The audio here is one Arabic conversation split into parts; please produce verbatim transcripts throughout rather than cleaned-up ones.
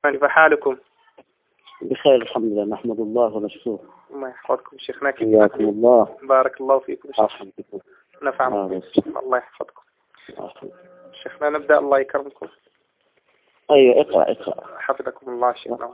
شيخنا، كيف حالكم؟ بخير الحمد لله، نحمد الله ونشكره. الله يحفظكم شيخنا. كيف حياكم الله. بارك الله فيكم شيخنا. نفعنا آه فيكم. الله يحفظكم. آه. شيخنا نبدأ، الله يكرمكم. أيوة اقرأ اقرأ. حفظكم الله شيخنا.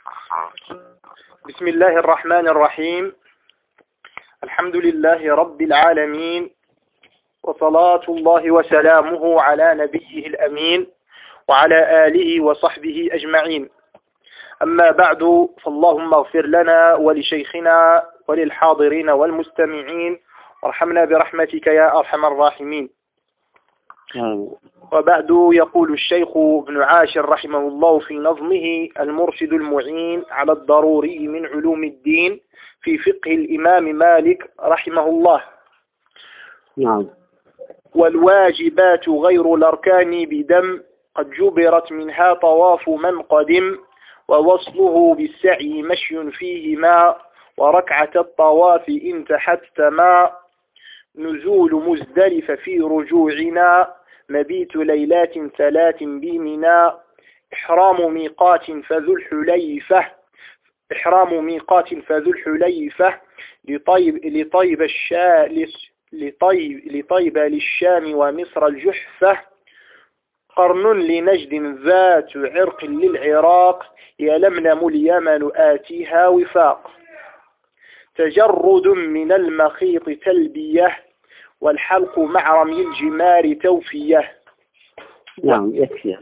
بسم الله الرحمن الرحيم. الحمد لله رب العالمين، وصلاة الله وسلامه على نبيه الأمين وعلى آله وصحبه أجمعين. أما بعد، فاللهم اغفر لنا ولشيخنا وللحاضرين والمستمعين، وارحمنا برحمتك يا أرحم الراحمين. آه. وبعد، يقول الشيخ ابن عاشر رحمه الله في نظمه المرشد المعين على الضروري من علوم الدين في فقه الإمام مالك رحمه الله: نعم. والواجبات غير الأركان بدم، قد جبرت منها طواف من قدم، ووصله بالسعي مشي فيهما، وركعة الطواف إن تحتما، نزول مزدلف في رجوعنا، مبيت ليلات ثلاث بمنا، إحرام ميقات فذو الحليفة إحرام ميقات فذو الحليفة لطيب لطيب الشا لطيب لطيب للشام ومصر الجحفة، قرن لنجد ذات عرق للعراق، يلملم اليمن آتيها وفاق، تجرد من المخيط تلبية، والحلق مع رمي الجمار توفية. نعم يكفي.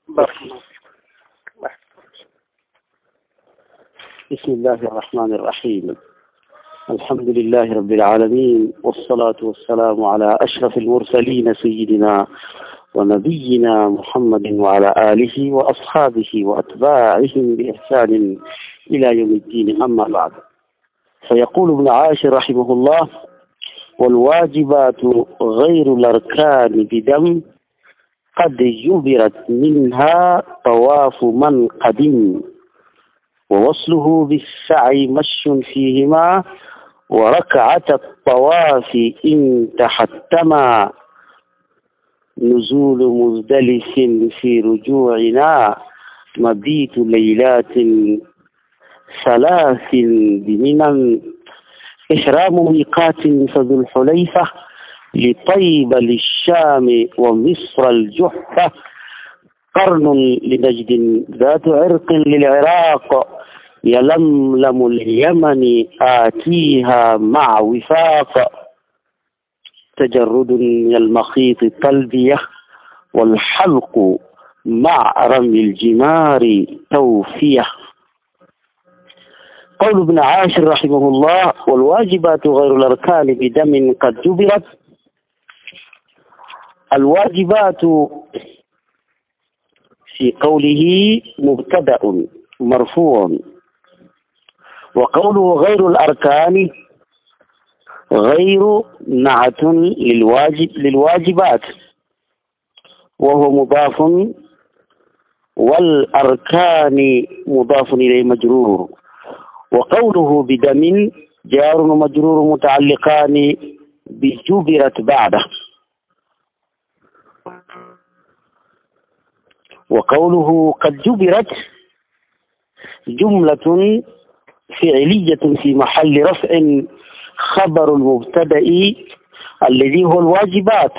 بسم الله الرحمن الرحيم. الحمد لله رب العالمين، والصلاة والسلام على أشرف المرسلين سيدنا ونبينا محمد وعلى آله وأصحابه وأتباعهم بإحسان إلى يوم الدين. أما بعد، فيقول ابن عاشر رحمه الله: والواجبات غير الأركان بدم، قد جبرت منها طواف من قدم، ووصله بالسعي مش فيهما، وركعة الطواف إن تحتما، نزول مزدلف في رجوعنا، مبيت ليلات ثلاث بمنى، إحرام ميقات فذو الحليفة لطيب للشام ومصر الجحفة، قرن لنجد ذات عرق للعراق، يلملم اليمن آتيها مع وفاق، تجرد من المخيط تلبية، والحلق مع رمي الجمار توفية. قول ابن عاشر رحمه الله: والواجبات غير الأركان بدم قد جبرت. الواجبات في قوله مبتدأ مرفوع، وقوله غير الأركان غير نعت للواجب للواجبات، وهو مضاف، والأركان مضاف إليه مجرور. وقوله بدم جار ومجرور متعلقان بجبرت بعده. وقوله قد جبرت جملة فعلية في محل رفع خبر المبتدأ الذي هو الواجبات.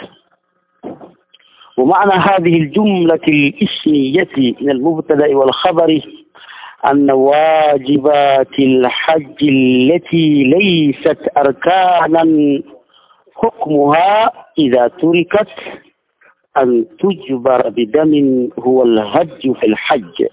ومعنى هذه الجملة الاسمية من المبتدأ والخبر أن واجبات الحج التي ليست أركانا حكمها إذا تركت أن تجبر بدم هو الهج في الحج.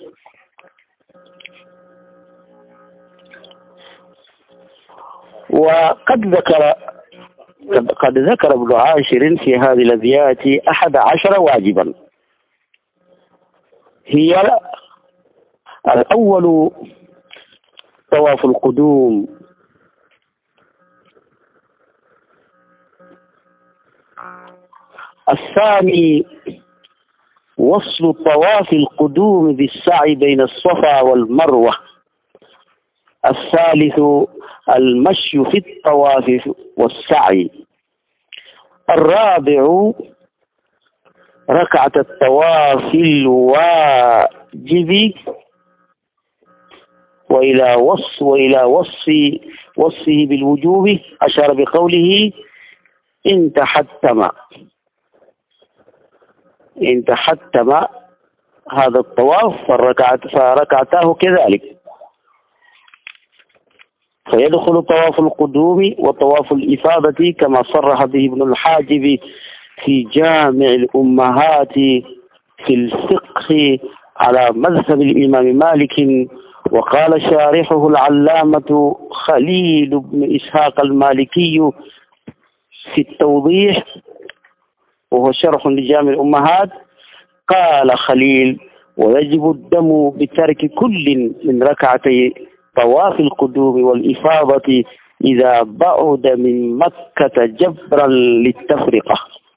وقد ذكر قد ذكر ابن عاشر في هذه الأبيات أحد عشر واجبا. هي الأول طواف القدوم، الثاني وصل طواف القدوم بالسعي بين الصفا والمروة، الثالث المشي في الطواف والسعي، الرابع ركعة الطواف الواجب وإلى وصف وإلى وصف وصفه بالوجوب أشار بقوله إن تحتم إن تحتم هذا الطواف فركعت فركعتاه كذلك، فيدخل طواف القدوم وطواف الإفاضة كما صرح به ابن الحاجب في جامع الأمهات في الفقه على مذهب الإمام مالك. وقال شارحه العلامة خليل بن إسحاق المالكي في التوضيح وهو شرح لجامع الأمهات، قال خليل ويجب الدم بترك كل من ركعتي طواف القدوم والإفاضة إذا بعد من مكة جبرا للتفرقة.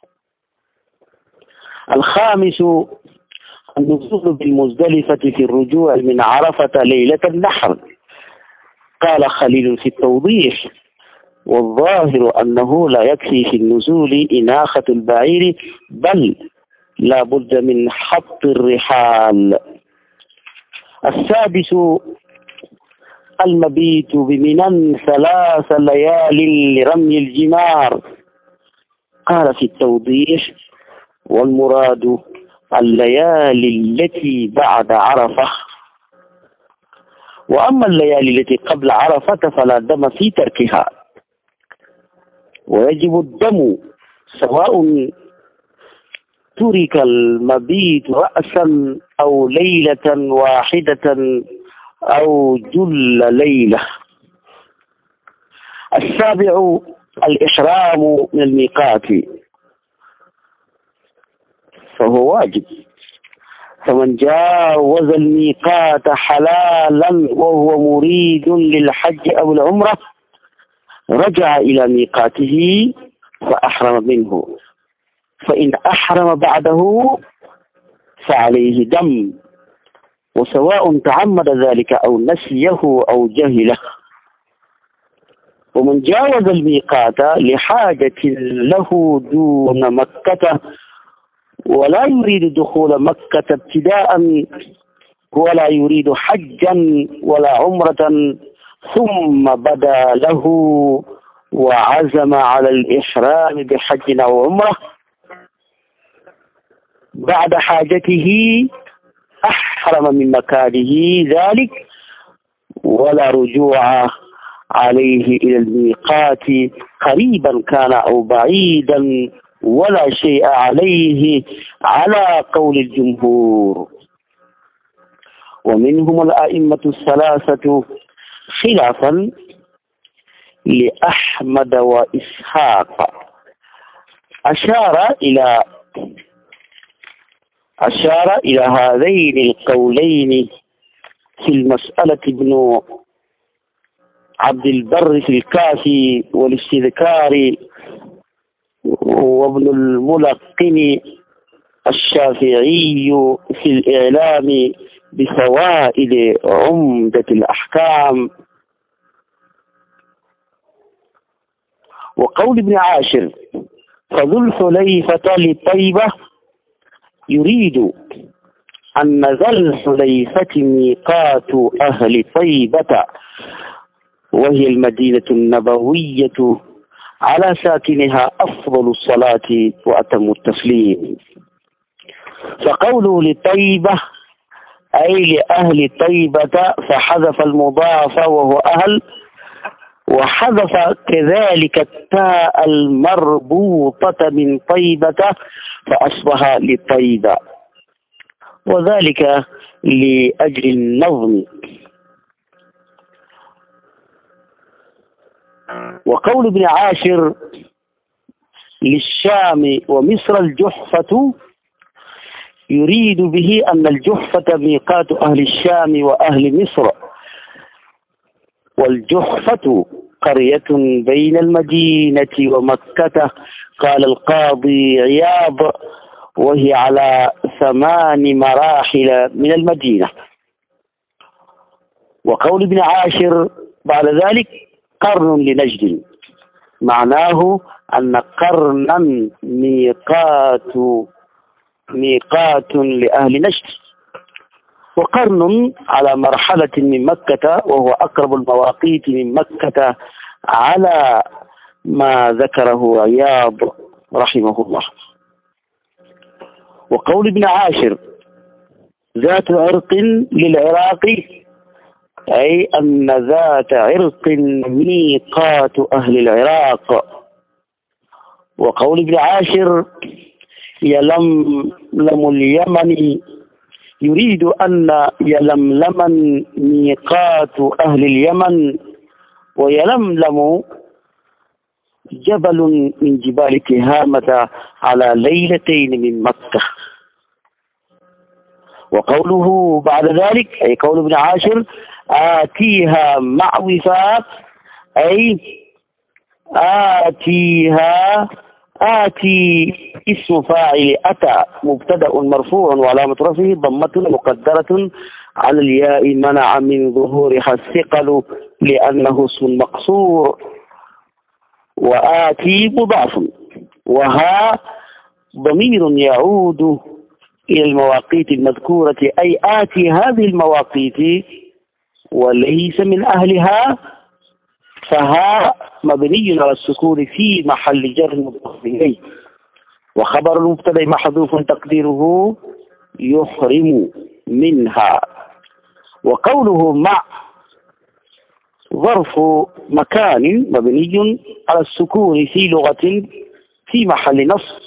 الخامس النزول بالمزدلفة في الرجوع من عرفة ليلة النحر. قال خليل في التوضيح والظاهر أنه لا يكفي في النزول إناخة البعير بل لا بد من حط الرحال. السادس المبيت بمنى ثلاث ليال لرمي الجمار. قال في التوضيح والمراد الليالي التي بعد عرفة، وأما الليالي التي قبل عرفة فلا دم في تركها، ويجب الدم سواء ترك المبيت رأسا أو ليلة واحدة أو جل ليلة. السابع الإحرام من الميقات فهو واجب، فمن جاوز الميقات حلالا وهو مريد للحج أو العمرة رجع إلى ميقاته فأحرم منه، فإن أحرم بعده فعليه دم، وسواء تعمد ذلك أو نسيه أو جهله. ومن جاوز الميقات لحاجة له دون مكة ولا يريد دخول مكة ابتداء ولا يريد حجا ولا عمرة ثم بدا له وعزم على الإحرام بحج أو عمرة بعد حاجته أحرم من مكانه ذلك ولا رجوع عليه إلى الميقات قريبا كان أو بعيدا ولا شيء عليه على قول الجمهور. ومنهم الأئمة الثلاثة خلافا لأحمد وإسحاق أشار إلى أشار إلى هذين القولين في المسألة ابن عبد البر في الكافي والاستذكار، وابن الملقن الشافعي في الإعلام بفوائد عمدة الأحكام. وقول ابن عاشر فذو الحليفة لطيبة يريد أن ذا الحليفة ميقات أهل طيبة وهي المدينة النبوية على ساكنها أفضل الصلاة وأتم التسليم. فقوله لطيبة أي لأهل طيبة فحذف المضاف وهو أهل، وحذف كذلك التاء المربوطة من طيبة فأصبح لطيبة، وذلك لأجل النظم. وقول ابن عاشر للشام ومصر الجحفة يريد به أن الجحفة ميقات أهل الشام وأهل مصر، والجحفة قرية بين المدينة ومكة. قال القاضي عياض وهي على ثمان مراحل من المدينة. وقول ابن عاشر بعد ذلك قرن لنجد معناه أن قرنا ميقات ميقات لأهل نجد. وقرن على مرحلة من مكة، وهو أقرب المواقيت من مكة على ما ذكره عياض رحمه الله. وقول ابن عاشر ذات عرق للعراق، أي أن ذات عرق ميقات أهل العراق. وقول ابن عاشر يلملم اليمن، يريد أن يلملم ميقات أهل اليمن، ويلملم جبل من جبال تهامة على ليلتين من مكة. وقوله بعد ذلك، أي قول ابن عاشر آتيها مع وفاق، أي آتيها، آتي اسم فاعل أتى مبتدأ مرفوع وعلامة رفعه ضمة مقدرة على الياء منع من ظهورها الثقل لأنه اسم مقصور. وآتي مضاف، وها ضمير يعود إلى المواقيت المذكورة، أي آتي هذه المواقيت وليس من أهلها، فها مبني على السكون في محل جر مضاف إليه. وخبر المبتدأ محذوف تقديره يحرم منها. وقوله مع ظرف مكان مبني على السكون في لغة في محل نصب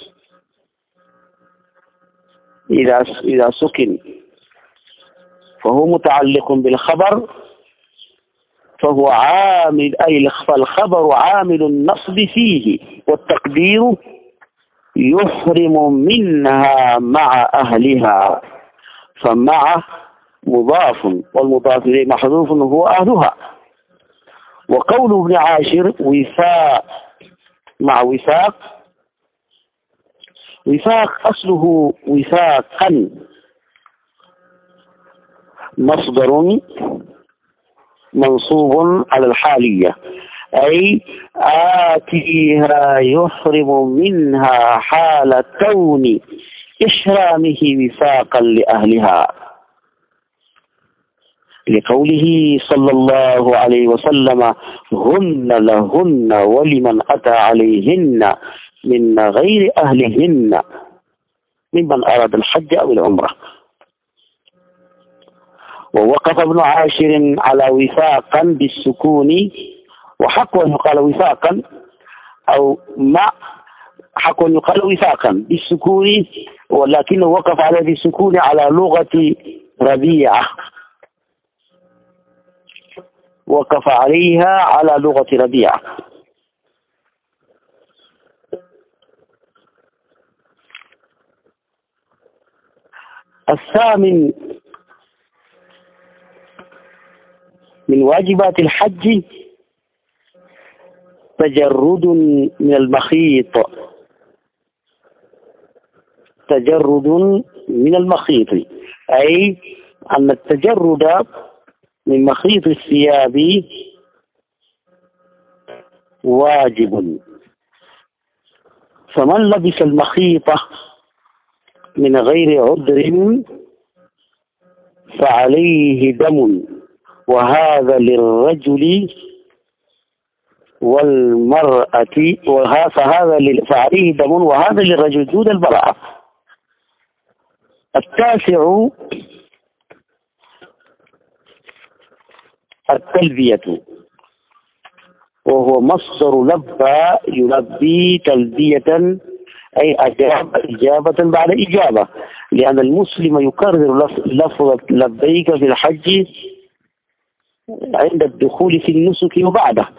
إذا إذا سكن، فهو متعلق بالخبر، فهو عامل، أي الخبر عامل النصب فيه، والتقدير يحرم منها مع أهلها، فمع مضاف والمضاف إليه محذوف هو أهلها. وقول ابن عاشر وفاق مع وفاق، وفاق أصله وفاقا مصدر منصوب على الحالية، أي آتيها يحرم منها حال كون إحرامه وفاقا لأهلها، لقوله صلى الله عليه وسلم هن لهن ولمن أتى عليهن من غير أهلهن ممن أراد الحج أو العمرة. ووقف ابن عاشر على وفاقا بالسكون، وحق أن يقال وفاقا أو مع، حق أن يقال وفاقا بالسكون، ولكنه وقف على بالسكون على لغة ربيعة، وقف عليها على لغة ربيعة. الثامن من واجبات الحج تجرد من المخيط، تجرد من المخيط، أي أن التجرد من مخيط الثياب واجب. فمن لبس المخيط من غير عذر فعليه دم، وهذا للرجل والمرأة، فهذا فعليه دم وهذا للرجل دون المرأة. التاسع التلبية، وهو مصدر لبى يلبي تلبية، أي أجاب إجابة بعد إجابة، لأن المسلم يكرر لفظ لبيك في الحج عند الدخول في النسك وبعده.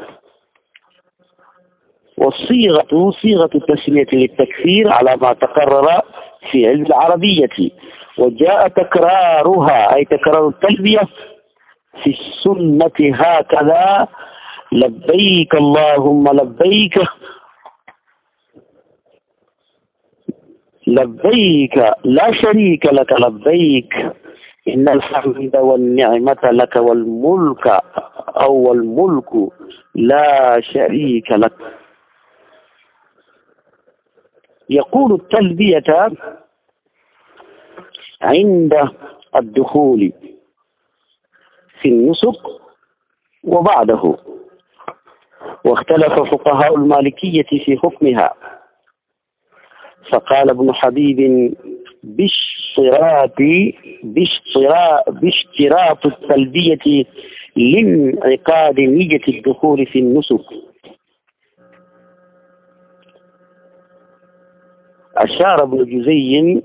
والصيغة صيغة التسمية للتكثير على ما تقرر في علم العربية، وجاء تكرارها أي تكرار التلبية في السنة هكذا: لبيك اللهم لبيك، لبيك لا شريك لك لبيك، إن الحمد والنعمة لك والملك أو الملك لا شريك لك. يقول التلبية عند الدخول في النسك وبعده، واختلف فقهاء المالكية في حكمها، فقال ابن حبيب باشتراط باشتراط باشتراط التلبية لانعقاد نية الدخول في النسك. أشار ابن جزي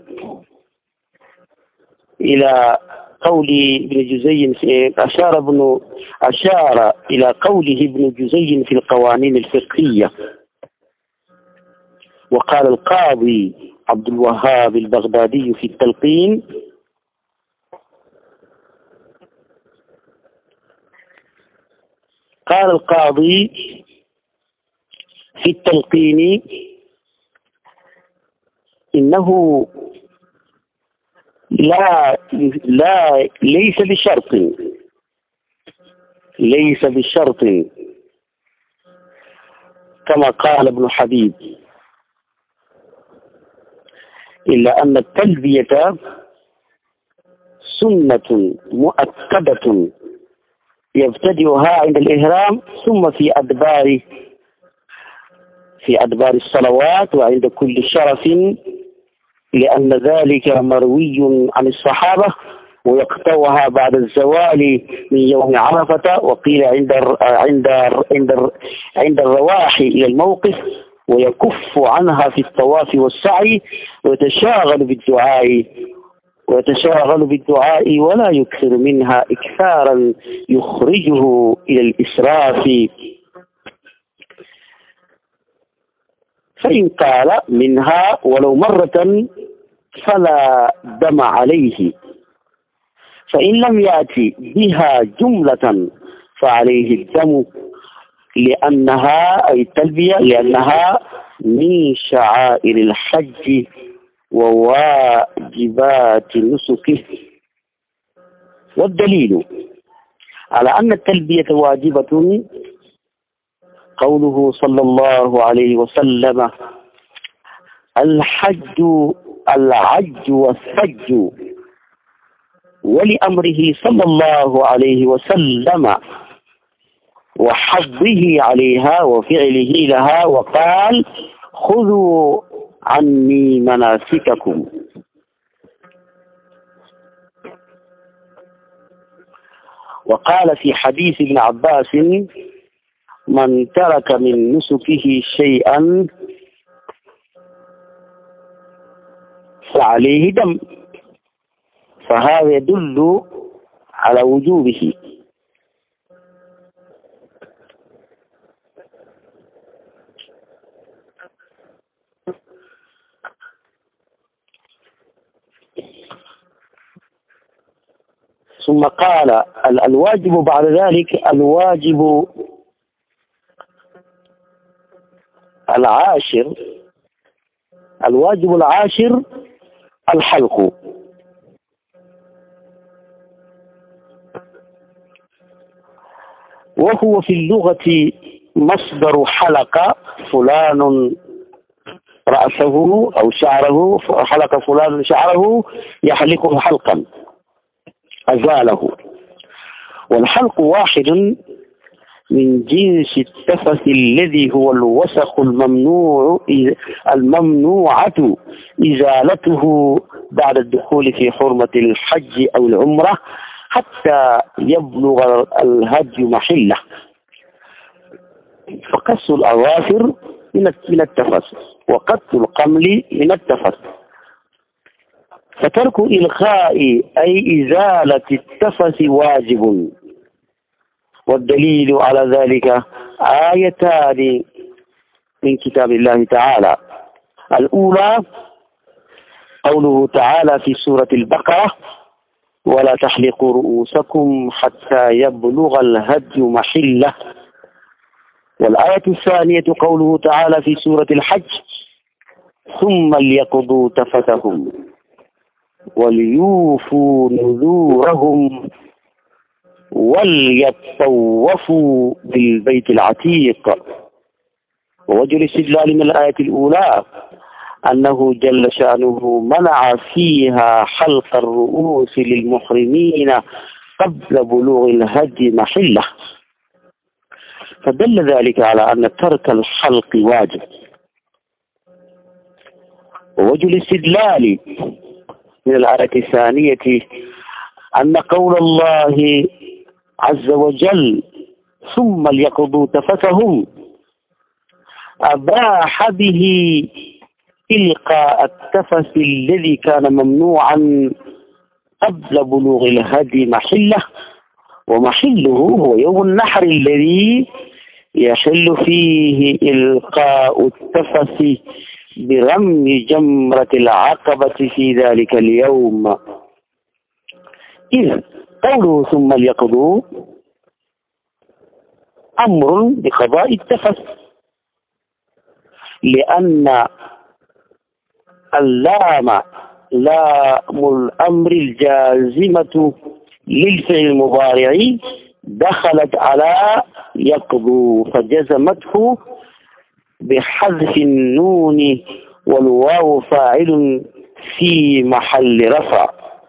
إلى قول ابن جزي أشار ابن أشار إلى قوله ابن جزي في القوانين الفقهية. وقال القاضي عبد الوهاب البغدادي في التلقين: قال القاضي في التلقين إنه لا لا ليس بشرط ليس بشرط كما قال ابن حبيب، إلا أن التلبية سنة مؤكدة يبتدئها عند الإحرام ثم في أدبار في أدبار الصلوات وعند كل شرف، لأن ذلك مروي عن الصحابة، ويقطعها بعد الزوال من يوم عرفة، وقيل عند عند عند عند الرواح إلى الموقف، ويكف عنها في الطواف والسعي، ويتشاغل بالدعاء ويتشاغل بالدعاء ولا يكثر منها إكثارا يخرجه إلى الإسراف. فإن قال منها ولو مرة فلا دم عليه، فإن لم يأتي بها جملة فعليه الدم، لأنها أي التلبية لأنها من شعائر الحج وواجبات نسكه. والدليل على أن التلبية واجبة قوله صلى الله عليه وسلم: الحج العج والثج، ولأمره صلى الله عليه وسلم وحضه عليها وفعله لها، وقال: خذوا عني مناسككم. وقال في حديث ابن عباس: من ترك من نسكه شيئا فعليه دم، فهذا يدل على وجوبه. ثم قال: الواجب بعد ذلك الواجب العاشر الواجب العاشر الحلق، وهو في اللغة مصدر حلق فلان رأسه أو شعره، حلق فلان شعره يحلقه حلقا أزاله. والحلق واحد من جنس التفث الذي هو الوسخ الممنوع الممنوعة إزالته بعد الدخول في حرمة الحج أو العمرة حتى يبلغ الهدي محله. فقص الأظافر من التفث، وقص القمل من التفث. فترك إلغاء أي إزالة التفث واجب. والدليل على ذلك آيتان من كتاب الله تعالى. الأولى قوله تعالى في سورة البقرة: ولا تحلقوا رؤوسكم حتى يبلغ الهدي محله. والآية الثانية قوله تعالى في سورة الحج: ثم ليقضوا تفثهم وليوفوا نذورهم وليطوفوا بالبيت العتيق. ووجه الاستدلال من الآية الأولى أنه جل شأنه منع فيها حلق الرؤوس للمحرمين قبل بلوغ الهدي محله، فدل ذلك على أن ترك الحلق واجب. ووجه الاستدلال من الآية الثانية أن قول الله عز وجل ثم ليقضوا تفثهم أباح به إلقاء التفث الذي كان ممنوعا قبل بلوغ الهدي محله، ومحله هو يوم النحر الذي يحل فيه إلقاء التفث برمي جمرة العقبة في ذلك اليوم. إذن قوله ثم ليقضوا أمر بقضاء التفث، لأن اللام لام الأمر الجازمة للفعل المضارع دخلت على يقضوا فجزمته بحذف النون، والواو فاعل في محل رفع.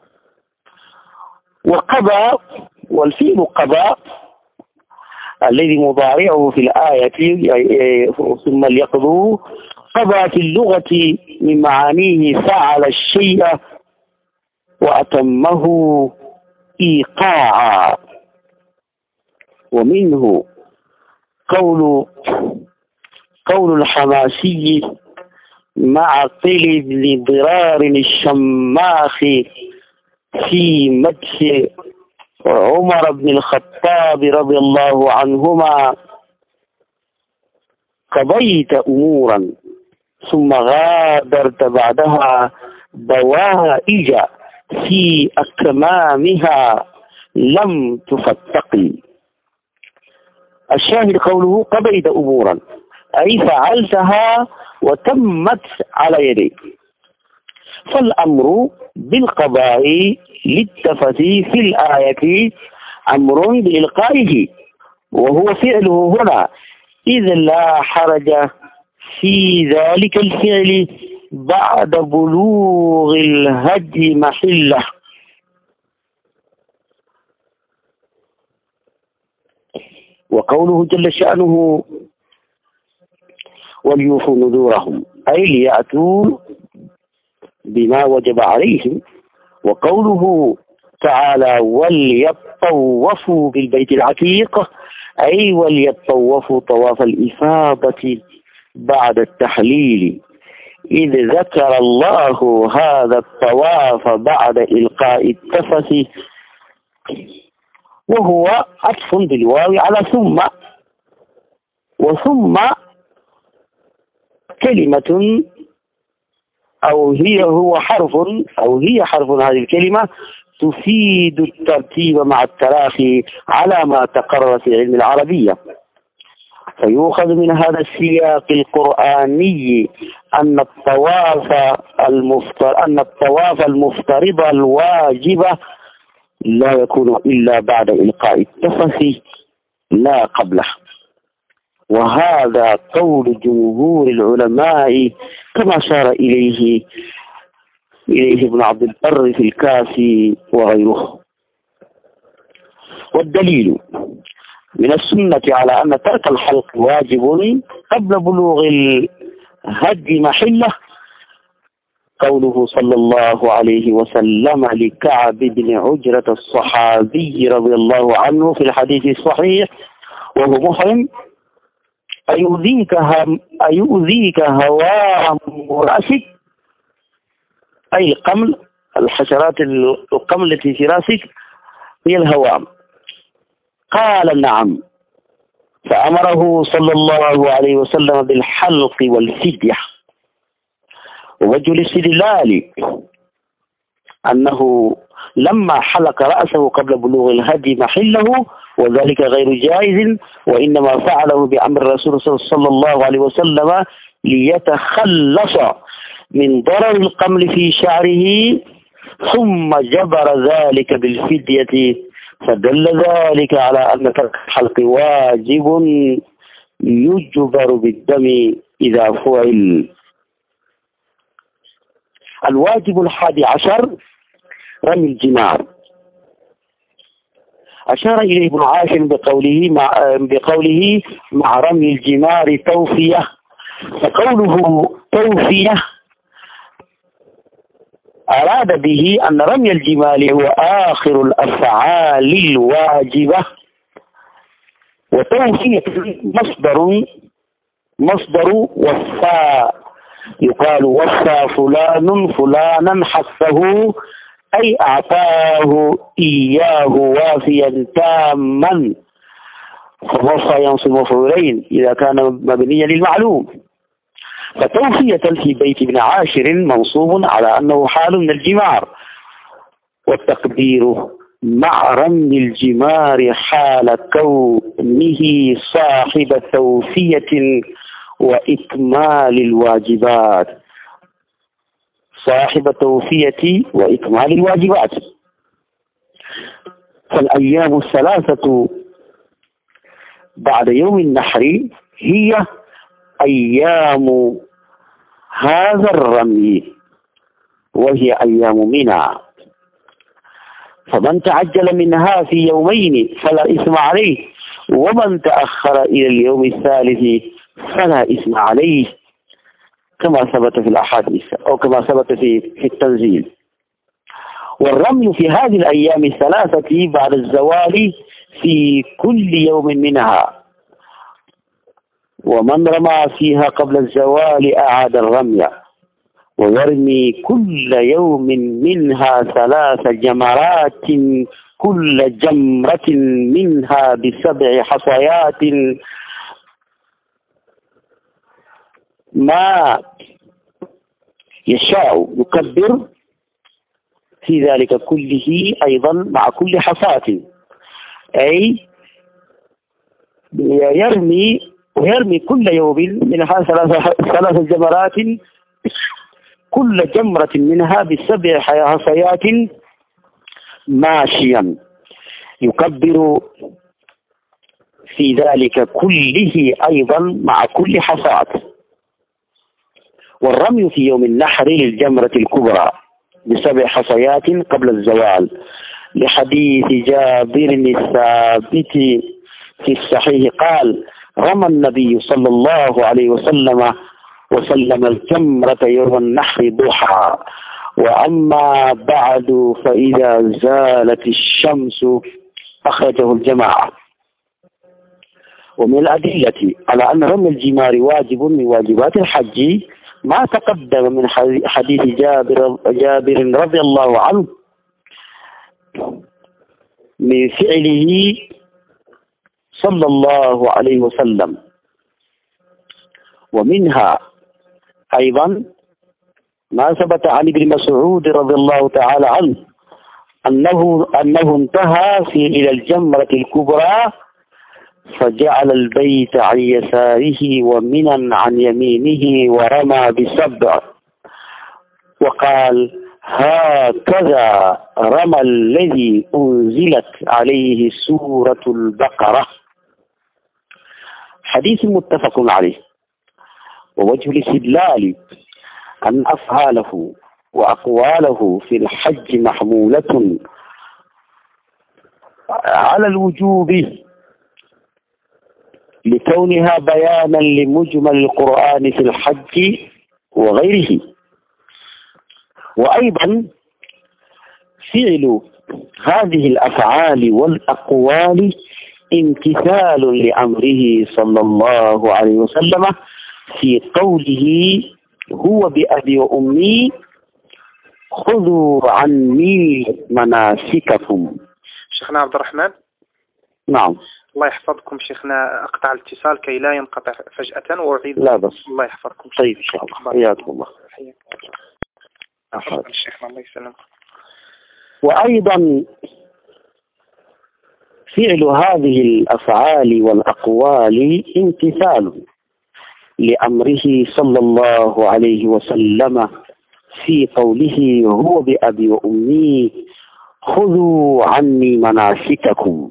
وقضى والفعل قضى الذي مضارعه في الآية ثم ليقضوا قضى في اللغة من معانيه فعل الشيء وأتمه إيقاعا، ومنه قول قول الحماسي معقل بن ضرار الشماخ في مدح عمر بن الخطاب رضي الله عنهما: قضيت أمورا ثم غادرت بعدها بوائج في أكمامها لم تفتقي. الشاهد قوله قضيت أمورا أي فعلتها وتمت على يديك، فالأمر بالقضاء للتفث في الآية أمر بإلقائه وهو فعله هنا، إذ لا حرج في ذلك الفعل بعد بلوغ الهدي محله. وقوله جل شأنه وليوفوا نذورهم أي ليأتوا بما وجب عليهم. وقوله تعالى وليطوفوا بالبيت العتيق أي وليطوفوا طواف الإفاضة بعد التحليل، إذ ذكر الله هذا الطواف بعد إلقاء التفث، وهو عطف بالواو على ثم، وثم كلمة أو هي هو حرف أو هي حرف هذه الكلمة تفيد الترتيب مع التراخي على ما تقرر في علم العربية. فيؤخذ من هذا السياق القرآني أن الطواف المفترض أن الطواف المفترض الواجب لا يكون إلا بعد إلقاء التفث لا قبله، وهذا قول جمهور العلماء كما أشار إليه إليه ابن عبد البر في الكافي وغيره. والدليل من السنة على أن ترك الحلق واجب قبل بلوغ الهدي محله قوله صلى الله عليه وسلم لكعب بن عجرة الصحابي رضي الله عنه في الحديث الصحيح وهو محرم: أيؤذيك هم أيؤذيك هوام رأسك، أي القمل، الحشرات القمل التي في رأسك هي الهوام. قال نعم، فأمره صلى الله عليه وسلم بالحلق والفدية. ووجه الاستدلال أنه لما حلق رأسه قبل بلوغ الهدي محله وذلك غير جائز، وإنما فعله بأمر الرسول صلى الله عليه وسلم ليتخلص من ضرر القمل في شعره، ثم جبر ذلك بالفدية، فدل ذلك على أن ترك الحلق واجب يجبر بالدم إذا فعل. الواجب الحادي عشر رمي الجمار. أشار إليه ابن عاشر بقوله مع, بقوله مع رمي الجمار توفية. فقوله توفية أراد به أن رمي الجمار هو آخر الأفعال الواجبة، وتوفية مصدر مصدر وفى، يقال وفى فلان فلانا حقه، أي أعطاه إياه وافيا تاما، فوفى ينصب مفعولين إذا كان مبنيا للمعلوم. فتوفية في بيت ابن عاشر منصوب على أنه حال من الجمار، والتقدير مع رمي الجمار حال كونه صاحب توفية وإكمال الواجبات، صاحب توفية وإكمال الواجبات. فالأيام الثلاثة بعد يوم النحر هي أيام هذا الرمي، وهي أيام منى، فمن تعجل منها في يومين فلا إثم عليه، ومن تأخر إلى اليوم الثالث فلا إثم عليه، كما ثبت في الأحاديث أو كما ثبت في في التنزيل. والرمي في هذه الأيام الثلاثة بعد الزوال في كل يوم منها، ومن رمى فيها قبل الزوال أعاد الرمي، ويرمي كل يوم منها ثلاث جمرات، كل جمرة منها بسبع حصيات، ما يشاء يكبر في ذلك كله أيضا مع كل حصاة، أي يرمي ويرمي كل يوم منها ثلاث ثلاث جمرات، كل جمرة منها بسبع حصيات ماشيا، يكبر في ذلك كله أيضا مع كل حصاة. والرمي في يوم النحر للجمرة الكبرى بسبع حصيات قبل الزوال، لحديث جابر الثابت في الصحيح قال: رمى النبي صلى الله عليه وسلم وسلم الجمرة يوم النحر ضحى، وأما بعد فإذا زالت الشمس، أخرجه الجماعة. ومن الأدلة على أن رمي الجمار واجب من واجبات الحج ما تقدم من حديث جابر, جابر رضي الله عنه من فعله صلى الله عليه وسلم. ومنها أيضا ما ثبت عن ابن مسعود رضي الله تعالى عنه أنه, أنه انتهى في إلى الجمرة الكبرى فجعل البيت عن يساره ومنا عن يمينه ورمى بسبع، وقال: هكذا رمى الذي أنزلت عليه سورة البقرة. حديث متفق عليه. ووجه الاستدلال أن أفعاله وأقواله في الحج محمولة على الوجوب لكونها بيانا لمجمل القرآن في الحج وغيره. وأيضا فعل هذه الأفعال والأقوال امتثال لأمره صلى الله عليه وسلم في قوله: هو بأبي وأمي خذوا عني مناسككم. شيخنا عبد الرحمن. نعم. الله يحفظكم شيخنا، أقطع الاتصال كي لا ينقطع فجأة وأعيد. لا بس. الله يحفظكم. طيب إن شاء الله. حياكم الله. حياكم شيخنا، الله يسلمك. وأيضا فعل هذه الأفعال والأقوال امتثال لأمره صلى الله عليه وسلم في قوله: هو بأبي وأمي خذوا عني مناسككم.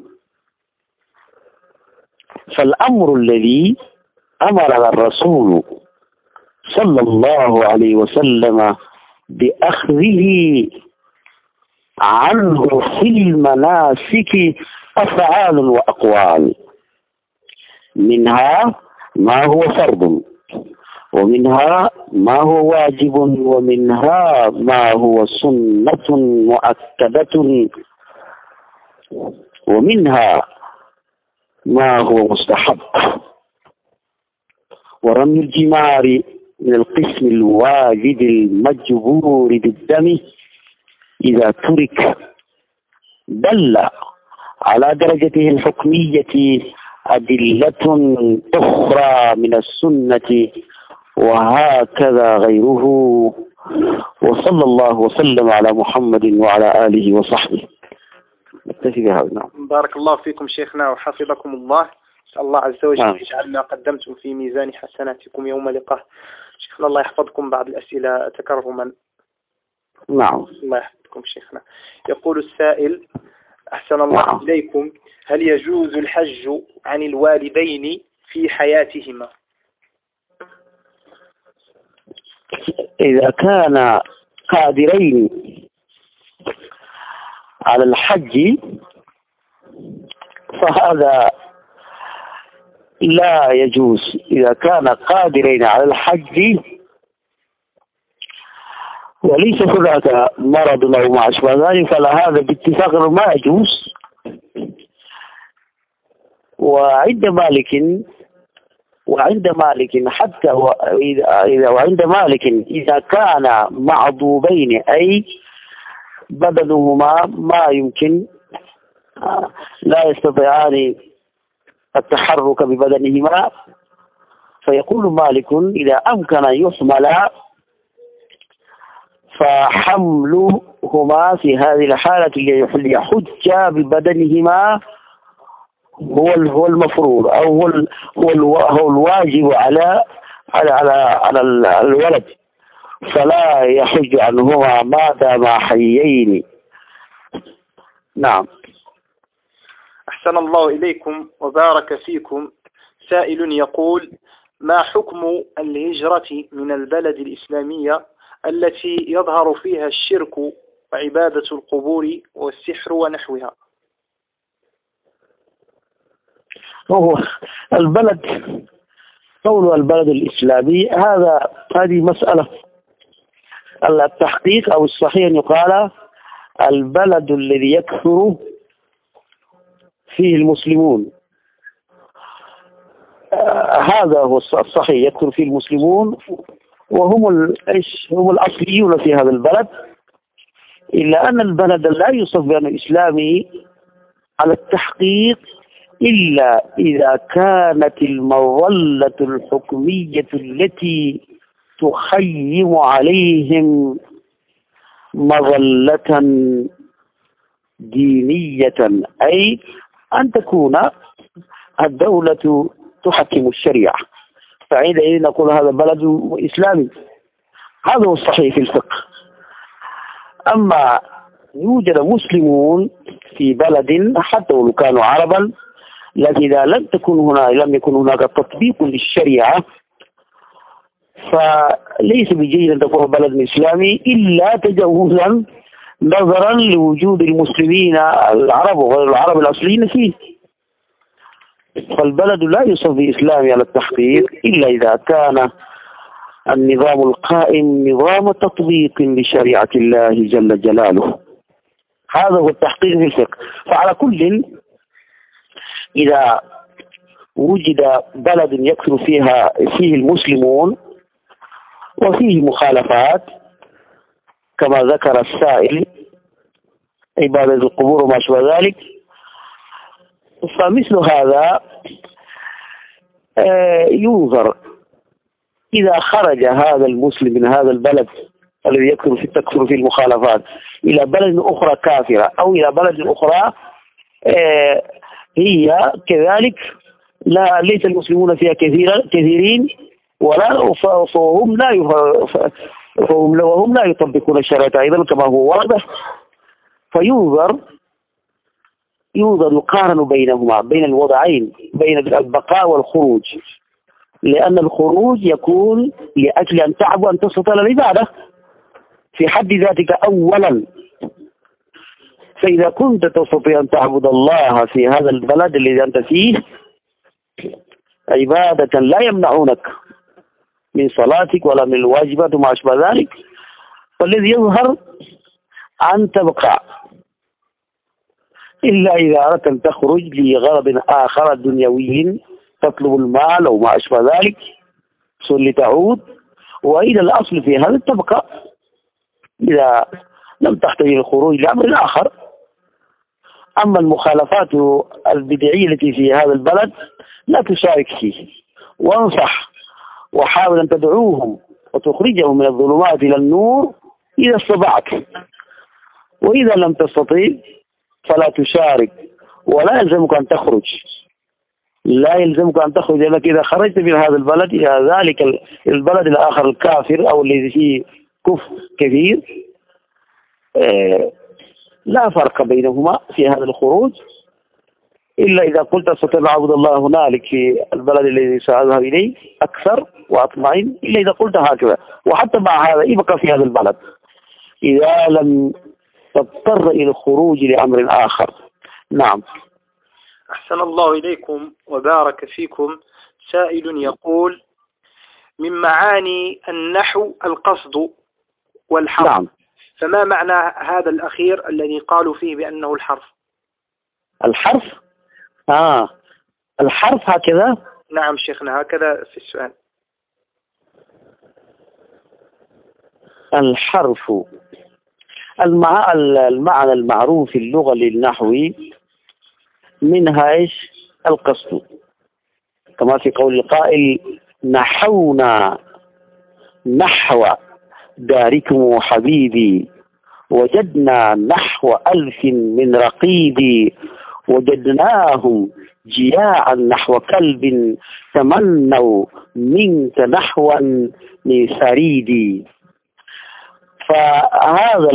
فالأمر الذي أمر الرسول صلى الله عليه وسلم بأخذه عنه في المناسك أفعال وأقوال، منها ما هو فرض، ومنها ما هو واجب، ومنها ما هو سنة مؤكدة، ومنها ما هو مستحب. ورمي الجمار من القسم الواجب المجبور بالدم إذا ترك دل على درجته الحكمية أدلة أخرى من السنة، وهكذا غيره. وصلى الله وسلم على محمد وعلى آله وصحبه. نكتفي بهذا. نعم. بارك الله فيكم شيخنا وحفظكم الله. الله عز وجل يجعل ما قدمتم في ميزان حسناتكم يوم لقاه. شيخنا الله يحفظكم. بعض الأسئلة تكرما. نعم. الله يحفظكم شيخنا. يقول السائل: أحسن الله نعم. إليكم، هل يجوز الحج عن الوالدين في حياتهما؟ إذا كان قادرين على الحج فهذا لا يجوز. إذا كان قادرين على الحج وليس هناك مرض أو ما أشبه ذلك فلا، هذا باتفاق ما يجوز. وعند مالك وعند مالك حتى إذا وعند مالك إذا كان معضوبين أي بدنهما ما يمكن لا يستطيعان التحرك ببدنهما، فيقول مالك إذا أمكن يحمل فحملهما في هذه الحالة ليحج ببدنهما هو هو المفروض أو هو هو الواجب على على على على الولد، فلا يحج عنهما ما دام حيين. نعم. أحسن الله إليكم وبارك فيكم. سائل يقول: ما حكم الهجرة من البلد الإسلامية التي يظهر فيها الشرك وعبادة القبور والسحر ونحوها؟ هو البلد قول البلد الإسلامي هذا هذه مسألة التحقيق، أو الصحيح أن يقال البلد الذي يكثر فيه المسلمون، آه هذا هو الصحيح، يكثر فيه المسلمون وهم هم الأصليون في هذا البلد، إلا أن البلد لا يوصف بأنه إسلامي على التحقيق إلا إذا كانت المظلة الحكمية التي تخيم عليهم مظلة دينية، أي أن تكون الدولة تحكم الشريعة، فعندئذ نقول هذا بلد إسلامي. هذا هو الصحيح في الفقه. أما يوجد مسلمون في بلد حتى ولو كانوا عربا، لكن إذا لم تكن هنا لم يكن هناك تطبيق للشريعة فليس بجيد أن تكون بلد إسلامي إلا تجاوزا نظرا لوجود المسلمين العرب وغير العرب الأصليين فيه. فالبلد لا يوصف بإسلامي على التحقيق إلا إذا كان النظام القائم نظام تطبيق لشريعة الله جل جلاله. هذا هو التحقيق في الفقه. فعلى كل، إذا وجد بلد يكثر فيها فيه المسلمون وفيه مخالفات كما ذكر السائل عبادة القبور وما شابه ذلك، فمثل هذا ينظر إذا خرج هذا المسلم من هذا البلد الذي يكثر في تكثر فيه المخالفات إلى بلد أخرى كافرة أو إلى بلد أخرى هي كذلك لا ليس المسلمون فيها كثيرا كثيرين ولا فهم لا فهم وهم لا يطبقون الشريعة أيضا كما هو واضح، فينظر ينظر يقارن بينهما بين الوضعين بين البقاء والخروج، لأن الخروج يكون لأجل أن تعب وأن تستطيع العبادة، في حد ذاتك أولا. فإذا كنت تستطيع أن تعبد الله في هذا البلد الذي أنت فيه عبادة لا يمنعونك من صلاتك ولا من الواجبات وما أشبه ذلك، فالذي يظهر أن تبقى، إلا إذا أردت أن تخرج لغرض آخر دنيوي تطلب المال أو ما أشبه ذلك ثم لتعود، وإذا الأصل في هذا تبقى إذا لم تحتاج للخروج لأمر آخر. أما المخالفات البدعية التي في هذا البلد لا تشارك فيه، وانصح وحاول أن تدعوهم وتخرجهم من الظلمات إلى النور إذا استطعت، وإذا لم تستطيع فلا تشارك، ولا يلزمك أن تخرج، لا يلزمك أن تخرج، لأنك إذا خرجت من هذا البلد إلى ذلك البلد الآخر الكافر أو الذي فيه كفر كثير لا فرق بينهما في هذا الخروج، إلا إذا قلت أستطيع أن أعبد الله هنالك في البلد الذي سأذهب إليه أكثر وأطمئن، إلا إذا قلت هكذا. وحتى مع هذا يبقى في هذا البلد إذا لم تضطر إلى الخروج لأمر آخر. نعم. أحسن الله إليكم وبارك فيكم. سائل يقول: من معاني النحو القصد والحرف. نعم. فما معنى هذا الأخير الذي قالوا فيه بأنه الحرف؟ الحرف آه الحرف هكذا. نعم شيخنا، هكذا في السؤال. الحرف المع... المعنى المعروف في اللغة للنحوي منها إيش؟ القصد، كما في قول القائل: نحونا نحو داركم حبيبي، وجدنا نحو ألف من رقيبي، وجدناهم جياعا نحو كلب، تمنوا منك نحوا من سريدي. فهذا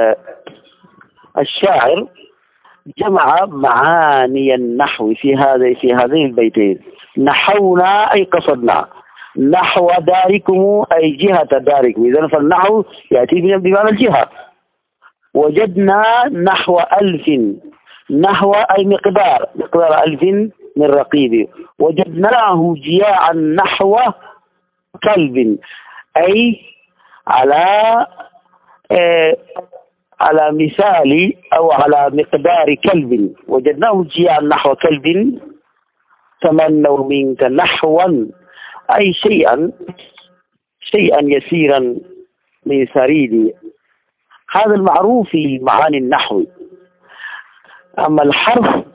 الشاعر جمع معاني النحو في هذا في هذين البيتين. نحونا أي قصدنا، نحو داركم أي جهة داركم، إذن فالنحو يأتي بمعنى الجهة. وجدنا نحو ألف، نحو أي مقدار مقدار ألف من رقيب، وجدناه جياعا نحو كلب أي على آه على مثال أو على مقدار كلب، وجدناه جياعا نحو كلب، تمنوا منك نحوا أي شيئا شيئا يسيرا من سريدي. هذا المعروف في معاني النحو. أما الحرف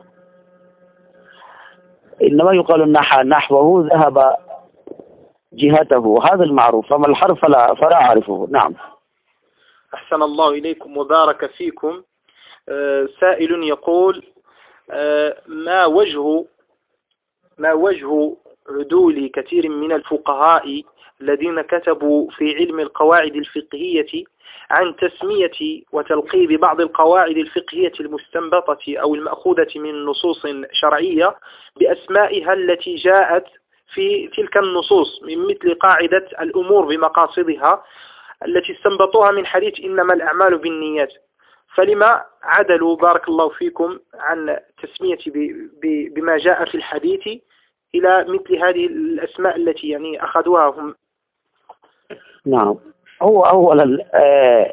إنما يقال النحى نحوه ذهب جهته، هذا المعروف. أما الحرف فلا, فلا أعرفه. نعم. أحسن الله إليكم وبارك فيكم. آه سائل يقول: آه ما وجه ما وجه عدول كثير من الفقهاء الذين كتبوا في علم القواعد الفقهية عن تسمية وتلقيب بعض القواعد الفقهية المستنبطة أو المأخوذة من نصوص شرعية بأسمائها التي جاءت في تلك النصوص، من مثل قاعدة الأمور بمقاصدها التي استنبطوها من حديث إنما الأعمال بالنيات؟ فلما عدلوا بارك الله فيكم عن تسمية بما جاء في الحديث إلى مثل هذه الأسماء التي يعني أخذوها هم؟ نعم. هو أولا آه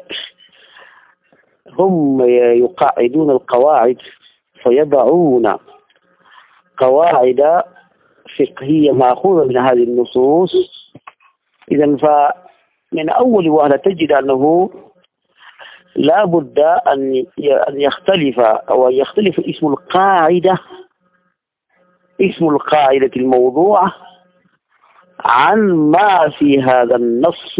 هم يقاعدون القواعد فيضعون قواعد فقهية مأخوذة من هذه النصوص. إذن فمن أول وهلة تجد أنه لا بد أن يختلف أو يختلف اسم القاعدة اسم القاعدة الموضوعة عن ما في هذا النص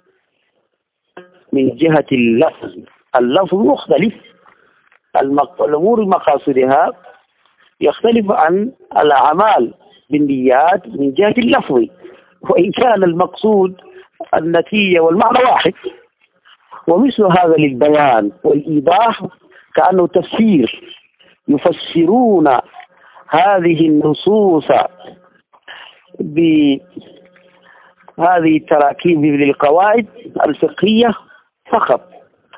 من جهة اللفظ. اللفظ مختلف، الأمور مقاصدها يختلف عن الأعمال بالنيات من جهة اللفظ، وإن كان المقصود النتيجة والمعنى واحد. ومثل هذا للبيان والإيضاح كأنه تفسير، يفسرون هذه النصوص بهذه التراكيب للقواعد الفقهية فقط،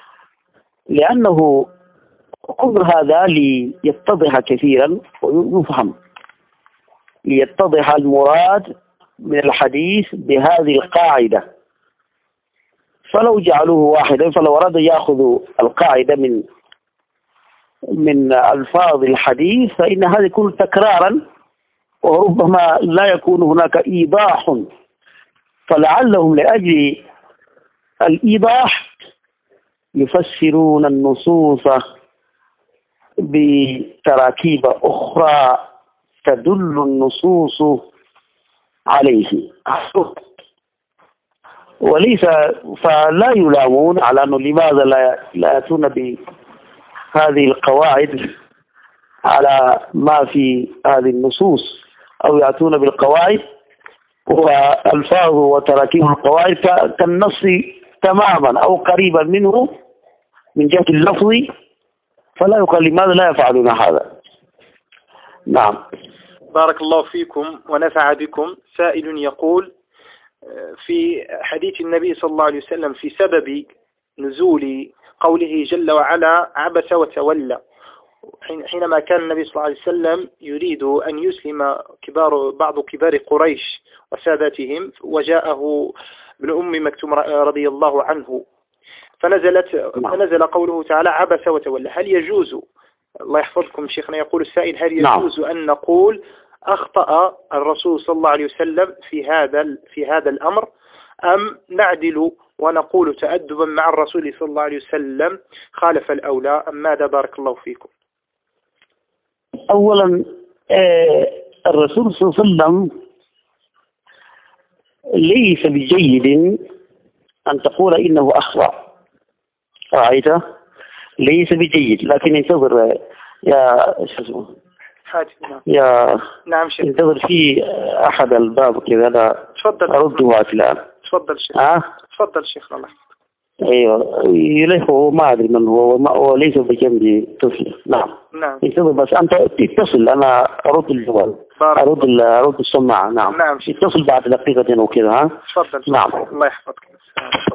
لأنه كل هذا ليتضح كثيرا ويفهم، ليتضح المراد من الحديث بهذه القاعدة. فلو جعلوه واحدا، فلو أرادوا يأخذوا القاعدة من من ألفاظ الحديث فإن هذا يكون تكرارا، وربما لا يكون هناك إيضاح، فلعلهم لأجل الإيضاح يفسرون النصوص بتراكيب أخرى تدل النصوص عليه، وليس فلا يلامون على أنه لماذا لا لا يأتون بهذه القواعد على ما في هذه النصوص، أو يأتون بالقواعد والفاظ وتراكيب القواعد كالنص تماما أو قريبا منه من جهة اللفظ، فلا يقال لماذا لا يفعلون هذا. نعم. بارك الله فيكم ونفع بكم. سائل يقول: في حديث النبي صلى الله عليه وسلم في سبب نزول قوله جل وعلا عبس وتولى، حينما كان النبي صلى الله عليه وسلم يريد أن يسلم كبار بعض كبار قريش وساداتهم، وجاءه ابن أم مكتوم رضي الله عنه، فنزلت فنزل قوله تعالى عبس وتولى. هل يجوز، الله يحفظكم شيخنا، يقول السائل: هل يجوز أن نقول أخطأ الرسول صلى الله عليه وسلم في هذا في هذا الأمر، أم نعدل ونقول تأدبا مع الرسول صلى الله عليه وسلم خالف الأولى، أم ماذا؟ بارك الله فيكم. أولا الرسول صلى الله عليه وسلم ليس بجيد أن تقول إنه أخطأ، رأيته؟ ليس بجيد، لكن انتظر يا شو اسمه يا نعم شيخ، انتظر في أحد الباب كذا، لا تفضل أرده الآن. تفضل شيخ. أه؟ تفضل شيخ. الله ايوه يليه، هو ما ادري من هو وليس بجنبي طفل. نعم نعم انتظر بس، انت اتصل، انا ارد الجوال، ارد ارد السماعه. نعم نعم اتصل بعد دقيقتين وكذا. ها تفضل. نعم الله يحفظك.